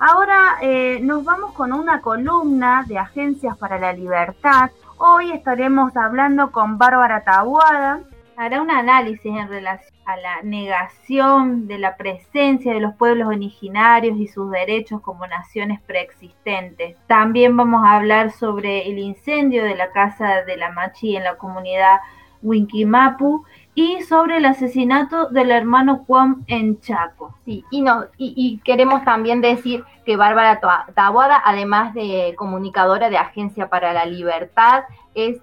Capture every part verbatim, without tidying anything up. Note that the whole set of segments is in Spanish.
Ahora eh, nos vamos con una columna de Agencias para la Libertad. Hoy estaremos hablando con Bárbara Taboada. Hará un análisis en relación a la negación de la presencia de los pueblos originarios y sus derechos como naciones preexistentes. También vamos a hablar sobre el incendio de la casa de la Machi en la comunidad Winquimapu y sobre el asesinato del hermano Juan en Chaco. Sí, y, no, y, y queremos también decir que Bárbara Taboada, además de comunicadora de Agencia para la Libertad, es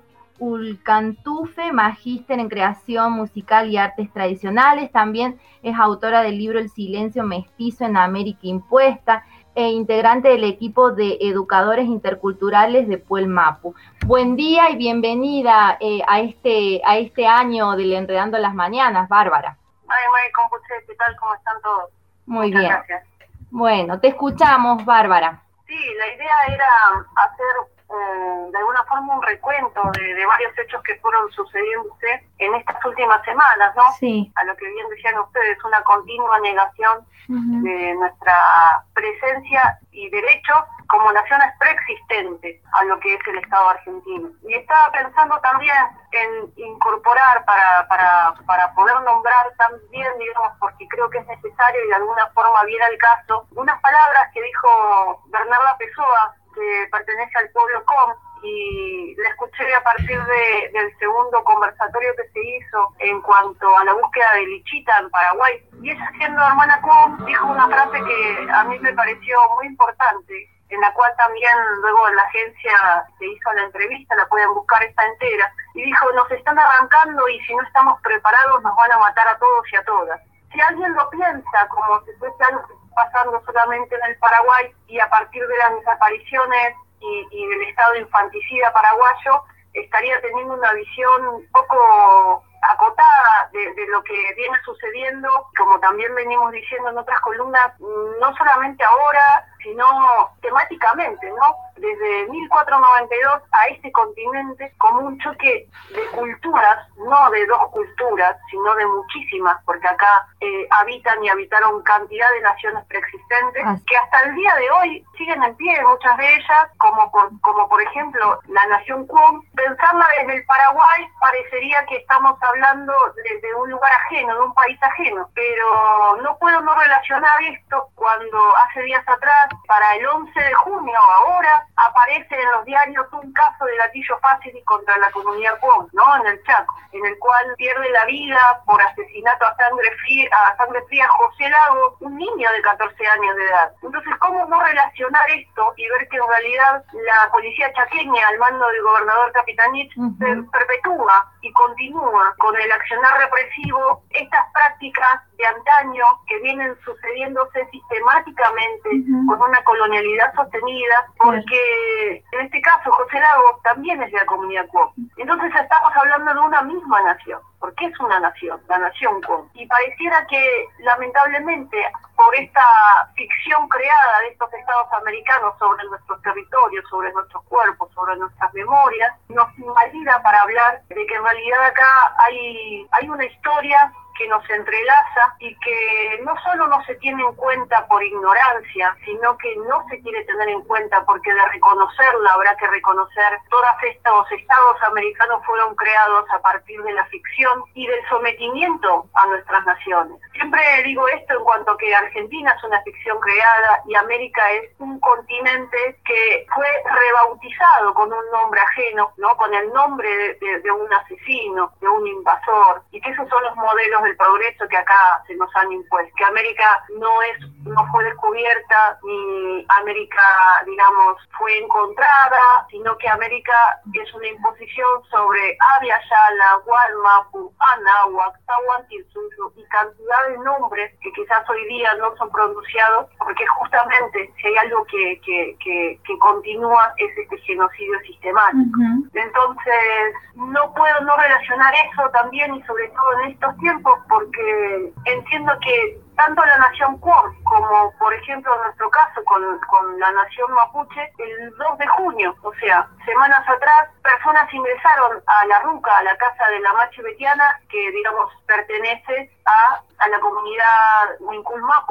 Ulcantufe, magíster en creación musical y artes tradicionales. También es autora del libro El silencio mestizo en América impuesta e integrante del equipo de educadores interculturales de Puel Mapu. Buen día y bienvenida eh, a, este, a este año del Enredando las Mañanas, Bárbara. Ay, May, ¿qué tal? ¿Cómo están todos? Muy Muchas bien. Gracias. Bueno, te escuchamos, Bárbara. Sí, la idea era hacer eh, de alguna forma un recuento de, de varios hechos que fueron sucediéndose en estas últimas semanas, ¿no? Sí. A lo que bien decían ustedes, una continua negación uh-huh. de nuestra presencia y derechos como naciones preexistentes a lo que es el Estado argentino. Y estaba pensando también en incorporar para, para, para poder nombrar también, digamos, porque creo que es necesario y de alguna forma viene al caso, unas palabras que dijo Bernarda Pessoa, que pertenece al pueblo Com, y la escuché a partir de, del segundo conversatorio que se hizo en cuanto a la búsqueda de Lichita en Paraguay. Y ella, siendo hermana Com, dijo una frase que a mí me pareció muy importante, en la cual también luego en la agencia se hizo la entrevista, la pueden buscar, está entera, y dijo: nos están arrancando y si no estamos preparados nos van a matar a todos y a todas. Si alguien lo piensa como si fuese algo que está pasando solamente en el Paraguay y a partir de las desapariciones y, y del estado infanticida paraguayo, estaría teniendo una visión un poco acotada de, de lo que viene sucediendo, como también venimos diciendo en otras columnas, no solamente ahora, sino temáticamente, ¿no? Desde mil cuatrocientos noventa y dos a este continente, como un choque de culturas, no de dos culturas, sino de muchísimas, porque acá eh, habitan y habitaron cantidad de naciones preexistentes, ah. que hasta el día de hoy siguen en pie, muchas de ellas, como por, como por ejemplo la nación Cuom. Pensarla desde el Paraguay parecería que estamos hablando de, de un lugar ajeno, de un país ajeno, pero no puedo no relacionar esto cuando hace días atrás, para el once de junio, ahora, aparece en los diarios un caso de gatillo fácil contra la comunidad Cuom, ¿no? En el Chaco, en el cual pierde la vida por asesinato a sangre fría, a sangre fría José Lago, un niño de catorce años de edad. Entonces, ¿cómo no relacionar esto y ver que en realidad la policía chaqueña, al mando del gobernador Capitanich, uh-huh. se perpetúa y continúa con el accionar represivo estas prácticas de antaño que vienen sucediéndose sistemáticamente uh-huh. con una colonialidad sostenida, porque en este caso José Lago también es de la comunidad Cuom. Entonces estamos hablando de una misma nación, porque es una nación, la nación Cuom. Y pareciera que lamentablemente por esta ficción creada de estos estados americanos sobre nuestros territorios, sobre nuestros cuerpos, sobre nuestras memorias, nos invalida para hablar de que en realidad acá hay, hay una historia que nos entrelaza y que no solo no se tiene en cuenta por ignorancia, sino que no se quiere tener en cuenta porque de reconocerla habrá que reconocer todos estos estados americanos fueron creados a partir de la ficción y del sometimiento a nuestras naciones. Siempre digo esto en cuanto a que Argentina es una ficción creada y América es un continente que fue rebautizado con un nombre ajeno, ¿no? Con el nombre de, de, de un asesino, de un invasor, y que esos son los modelos de el progreso que acá se nos han impuesto, que América no es, no fue descubierta, ni América, digamos, fue encontrada, sino que América es una imposición sobre Abya Yala, Gualmapu, Anáhuac, Tahuantinsuyo y cantidad de nombres que quizás hoy día no son pronunciados, porque justamente si hay algo que, que, que, que continúa es este genocidio sistemático. Uh-huh. Entonces, no puedo no relacionar eso también y sobre todo en estos tiempos, porque entiendo que tanto la nación Cuom como, por ejemplo, en nuestro caso con, con la nación Mapuche, el dos de junio, o sea, semanas atrás, personas ingresaron a la Ruca, a la casa de la Machi Betiana, que, digamos, pertenece a, a la comunidad Winculmapu.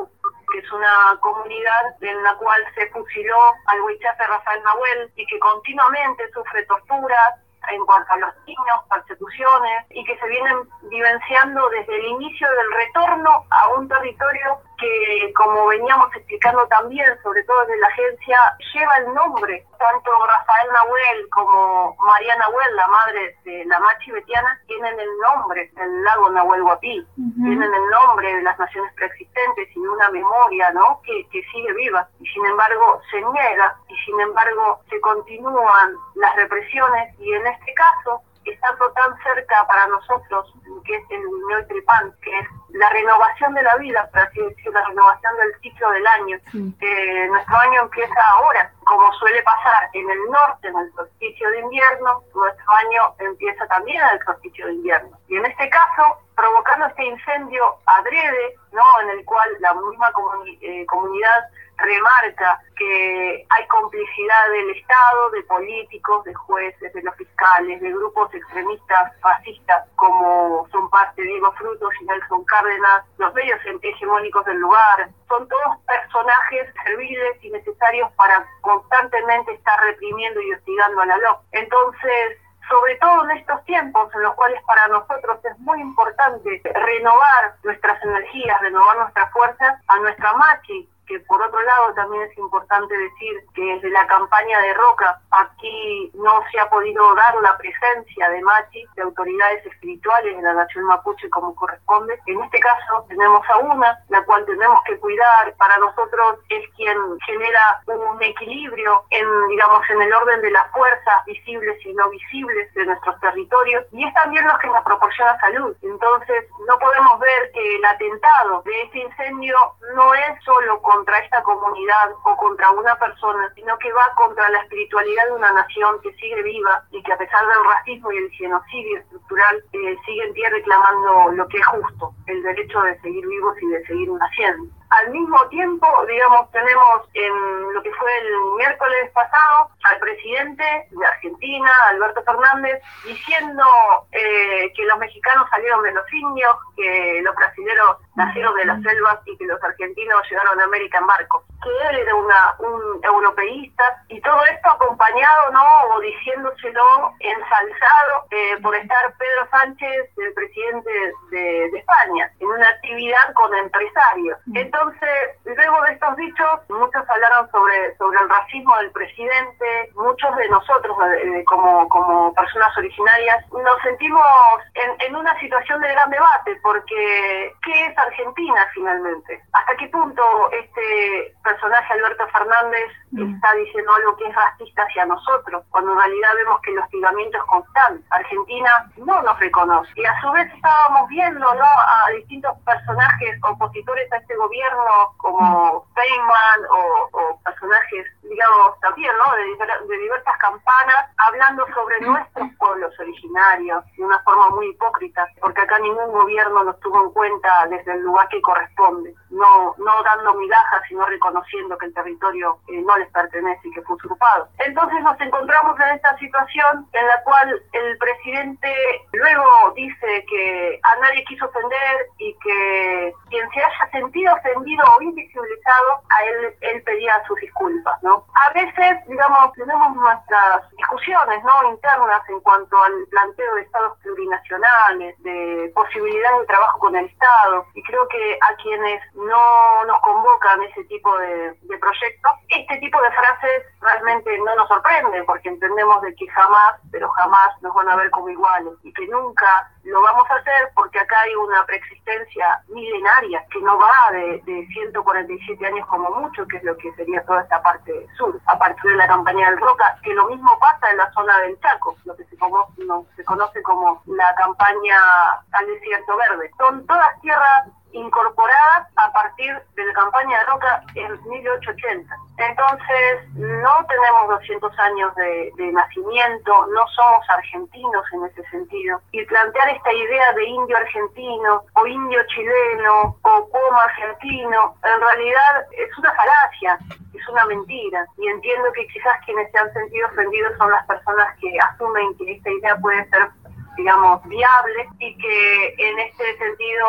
que es una comunidad en la cual se fusiló al huichafe Rafael Nahuel y que continuamente sufre torturas en cuanto a los niños, persecuciones, y que se vienen vivenciando desde el inicio del retorno a un territorio que, como veníamos explicando también, sobre todo desde la agencia, lleva el nombre. Tanto Rafael Nahuel como María Nahuel, la madre de la Machi Betiana, tienen el nombre del lago Nahuel Huapi, uh-huh. tienen el nombre de las naciones preexistentes y una memoria, ¿no?, que, que sigue viva. Y sin embargo se niega, y sin embargo se continúan las represiones, y en este caso, estando tan cerca para nosotros, que es el Ñoltripán, que es la renovación de la vida, por así decirlo, la renovación del ciclo del año. Sí. Eh, nuestro año empieza ahora, como suele pasar en el norte, en el solsticio de invierno, nuestro año empieza también en el solsticio de invierno. Y en este caso, provocando este incendio adrede, ¿no?, en el cual la misma comuni- eh, comunidad remarca que hay complicidad del Estado, de políticos, de jueces, de los fiscales, de grupos extremistas, fascistas, como son parte Diego Frutos y Nelson Cárdenas, los medios hegemónicos del lugar. Son todos personajes serviles y necesarios para constantemente estar reprimiendo y hostigando a la L O C. Entonces, sobre todo en estos tiempos en los cuales para nosotros es muy importante renovar nuestras energías, renovar nuestras fuerzas, a nuestra Machi, que por otro lado también es importante decir que desde la campaña de Roca aquí no se ha podido dar la presencia de Machi, de autoridades espirituales de la nación mapuche como corresponde. En este caso tenemos a una, la cual tenemos que cuidar. Para nosotros es quien genera un equilibrio en, digamos, en el orden de las fuerzas visibles y no visibles de nuestros territorios, y es también lo que nos proporciona salud. Entonces no podemos ver que el atentado de este incendio no es solo con contra esta comunidad o contra una persona, sino que va contra la espiritualidad de una nación que sigue viva y que, a pesar del racismo y el genocidio estructural, eh, sigue en pie reclamando lo que es justo, el derecho de seguir vivos y de seguir naciendo. Al mismo tiempo, digamos, tenemos en lo que fue el miércoles pasado al presidente de Argentina, Alberto Fernández, diciendo eh, que los mexicanos salieron de los indios, que los brasileños nacieron de las selvas y que los argentinos llegaron a América en barco. Que él era una, un europeísta, y todo esto acompañado, ¿no?, o diciéndoselo ensalzado eh, por estar Pedro Sánchez, el presidente de, de España, en una actividad con empresarios. Entonces, luego de estos dichos, muchos hablaron sobre, sobre el racismo del presidente. Muchos de nosotros, eh, como, como personas originarias, nos sentimos en, en una situación de gran debate, porque ¿qué es Argentina finalmente? ¿Hasta qué punto este personaje Alberto Fernández mm. está diciendo algo que es racista hacia nosotros, cuando en realidad vemos que el hostigamiento es constante? Argentina no nos reconoce, y a su vez estábamos viendo, ¿no?, a distintos personajes opositores a este gobierno, como Feynman o, o personajes, digamos, también, ¿no?, de, de diversas campanas, hablando sobre nuestros pueblos originarios de una forma muy hipócrita, porque acá ningún gobierno nos tuvo en cuenta desde el lugar que corresponde, no, no dando migajas, sino reconociendo que el territorio eh, no les pertenece y que fue usurpado. Entonces nos encontramos en esta situación en la cual el presidente luego dice que a nadie quiso ofender, y que quien se haya sentido ofendido o invisibilizado, a él, él pedía sus disculpas, ¿no? A veces, digamos, tenemos nuestras discusiones, ¿no?, internas en cuanto al planteo de estados plurinacionales, de posibilidades de trabajo con el Estado, y creo que a quienes no nos convocan ese tipo de, de proyectos, este tipo de frases realmente no nos sorprenden, porque entendemos de que jamás, pero jamás nos van a ver como iguales, y que nunca lo vamos a hacer, porque acá hay una preexistencia milenaria que no va de, de ciento cuarenta y siete años como mucho, que es lo que sería toda esta parte sur, a partir de la campaña del Roca, que lo mismo pasa en la zona del Chaco, lo que se conoce, no, se conoce como la campaña al desierto verde. Son todas tierras incorporadas a partir de la campaña de Roca en mil ochocientos ochenta. Entonces, no tenemos doscientos años de, de nacimiento, no somos argentinos en ese sentido. Y plantear esta idea de indio argentino, o indio chileno, o como argentino, en realidad es una falacia, es una mentira. Y entiendo que quizás quienes se han sentido ofendidos son las personas que asumen que esta idea puede ser digamos, viable y que en este sentido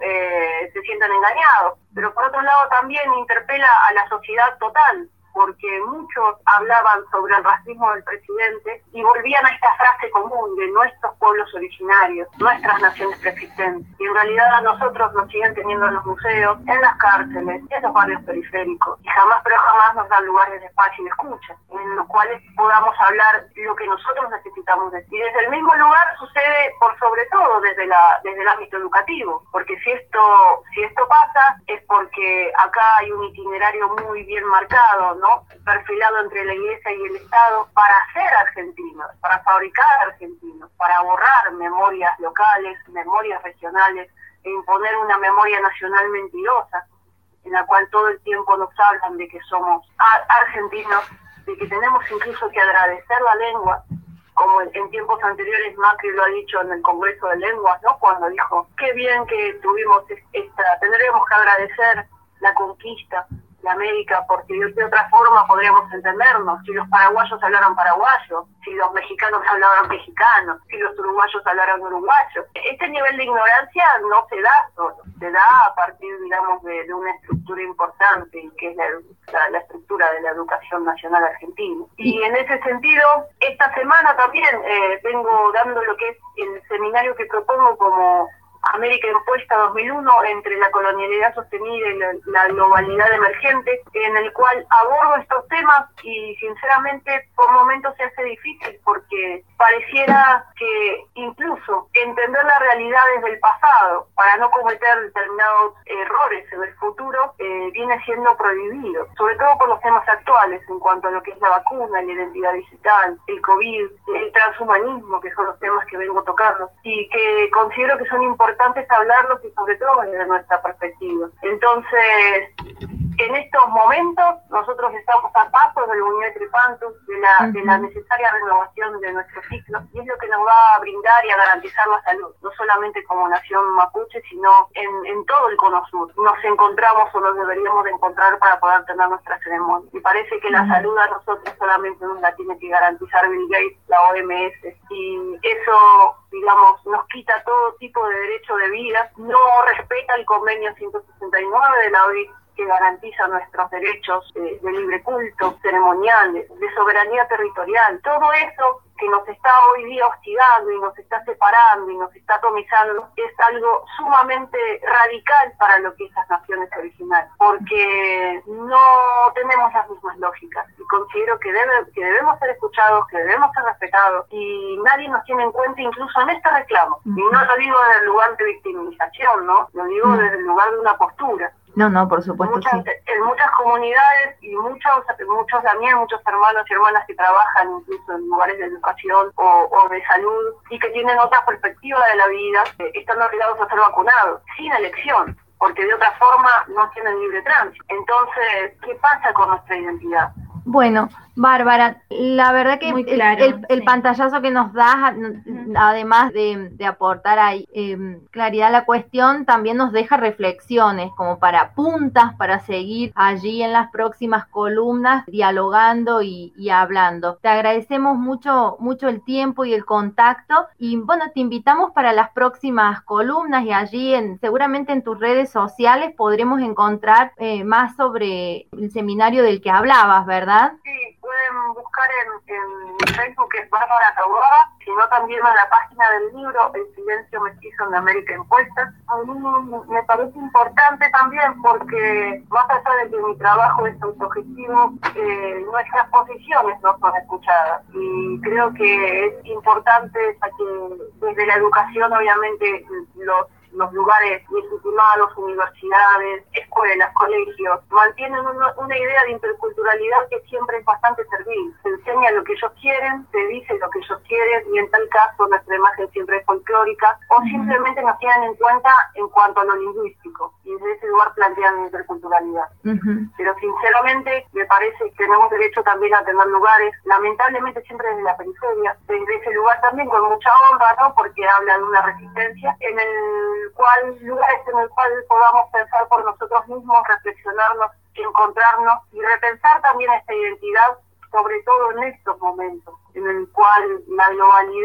eh, se sientan engañados. Pero por otro lado también interpela a la sociedad total, porque muchos hablaban sobre el racismo del presidente y volvían a esta frase común de nuestros pueblos originarios, nuestras naciones preexistentes. Y en realidad a nosotros nos siguen teniendo en los museos, en las cárceles, en los barrios periféricos. Y jamás, pero jamás nos dan lugares de espacio y de escucha, en los cuales podamos hablar lo que nosotros necesitamos decir. Y desde el mismo lugar sucede, por sobre todo, desde la desde el ámbito educativo. Porque si esto, si esto pasa, es porque acá hay un itinerario muy bien marcado, ¿no? ¿no? perfilado entre la Iglesia y el Estado para ser argentinos, para fabricar argentinos, para borrar memorias locales, memorias regionales e imponer una memoria nacional mentirosa, en la cual todo el tiempo nos hablan de que somos argentinos, de que tenemos incluso que agradecer la lengua, como en, en tiempos anteriores Macri lo ha dicho en el Congreso de Lenguas, ¿no? Cuando dijo, qué bien que tuvimos esta, tendremos que agradecer la conquista de América, porque de otra forma podríamos entendernos, si los paraguayos hablaran paraguayo, si los mexicanos hablaran mexicano, si los uruguayos hablaran uruguayo. Este nivel de ignorancia no se da solo, se da a partir, digamos, de, de una estructura importante, que es la, la, la estructura de la educación nacional argentina. Y en ese sentido, esta semana también eh, vengo dando lo que es el seminario que propongo como América Impuesta dos mil uno, entre la colonialidad sostenida y la, la globalidad emergente, en el cual abordo estos temas y sinceramente por momentos se hace difícil porque pareciera que incluso entender la realidad desde el pasado para no cometer determinados errores en el futuro eh, viene siendo prohibido, sobre todo por los temas actuales en cuanto a lo que es la vacuna, la identidad digital, el COVID, el transhumanismo, que son los temas que vengo tocando y que considero que son importantes importantes hablarlos y sobre todo desde nuestra perspectiva. Entonces, en estos momentos nosotros estamos a pasos del Buñuel Tripantus, de la, uh-huh. de la necesaria renovación de nuestro ciclo, y es lo que nos va a brindar y a garantizar la salud, no solamente como nación mapuche, sino en, en todo el Cono Sur. Nos encontramos o nos deberíamos de encontrar para poder tener nuestra ceremonia. Y parece que la uh-huh. salud a nosotros solamente nos la tiene que garantizar Bill Gates, la O M S, y eso, digamos, nos quita todo tipo de derecho de vida, no respeta el convenio ciento sesenta y nueve de la O I C, que garantiza nuestros derechos de, de libre culto, ceremoniales, de soberanía territorial. Todo eso que nos está hoy día hostigando y nos está separando y nos está atomizando es algo sumamente radical para lo que es las naciones originales, porque no tenemos las mismas lógicas y considero que, debe, que debemos ser escuchados, que debemos ser respetados y nadie nos tiene en cuenta incluso en este reclamo. Y no lo digo desde el lugar de victimización, ¿no? Lo digo desde el lugar de una postura. No, no, por supuesto, muchas, sí. En muchas comunidades y muchos, muchos también, muchos hermanos y hermanas que trabajan incluso en lugares de educación o, o de salud y que tienen otra perspectiva de la vida, eh, están obligados a ser vacunados, sin elección, porque de otra forma no tienen libre tránsito. Entonces, ¿qué pasa con nuestra identidad? Bueno, Bárbara, la verdad que el, claro, el, el sí. pantallazo que nos das, además de, de aportar ahí eh, claridad a la cuestión, también nos deja reflexiones como para puntas para seguir allí en las próximas columnas dialogando y, y hablando. Te agradecemos mucho, mucho el tiempo y el contacto y bueno, te invitamos para las próximas columnas y allí en, seguramente en tus redes sociales podremos encontrar eh, más sobre el seminario del que hablabas, ¿verdad? Sí, pueden buscar en, en Facebook, que es Bárbara Taboada, sino también en la página del libro El silencio mestizo en América Impuesta. A mí me parece importante también porque, más allá de que mi trabajo es autogestivo, eh, nuestras posiciones no son escuchadas. Y creo que es importante que desde la educación, obviamente, los los lugares legitimados, universidades, escuelas, colegios, mantienen una, una idea de interculturalidad que siempre es bastante servil. Se enseña lo que ellos quieren, se dice lo que ellos quieren y en tal caso nuestra imagen siempre es folclórica o uh-huh. simplemente nos tienen en cuenta en cuanto a lo lingüístico y desde ese lugar plantean interculturalidad. Uh-huh. Pero sinceramente me parece que tenemos derecho también a tener lugares, lamentablemente siempre desde la periferia, desde ese lugar también con mucha honra, ¿no? Porque habla de una resistencia en el cual lugares en el cual podamos pensar por nosotros mismos, reflexionarnos, encontrarnos y repensar también esta identidad, sobre todo en estos momentos, en el cual la globalidad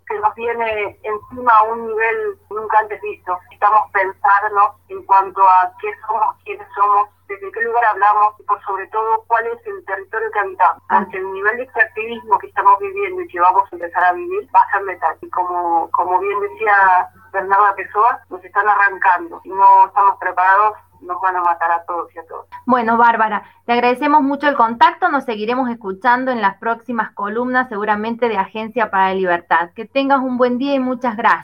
que nos viene encima a un nivel nunca antes visto. Necesitamos pensarnos en cuanto a qué somos, quiénes somos, desde qué lugar hablamos y por sobre todo cuál es el territorio que habitamos. Porque el nivel de extractivismo que estamos viviendo y que vamos a empezar a vivir va a ser letal. Y como, como bien decía Bernarda Pessoa, nos están arrancando. Si no estamos preparados, nos van a matar a todos y a todos. Bueno, Bárbara, te agradecemos mucho el contacto, nos seguiremos escuchando en las próximas columnas, seguramente de Agencia para la Libertad. Que tengas un buen día y muchas gracias.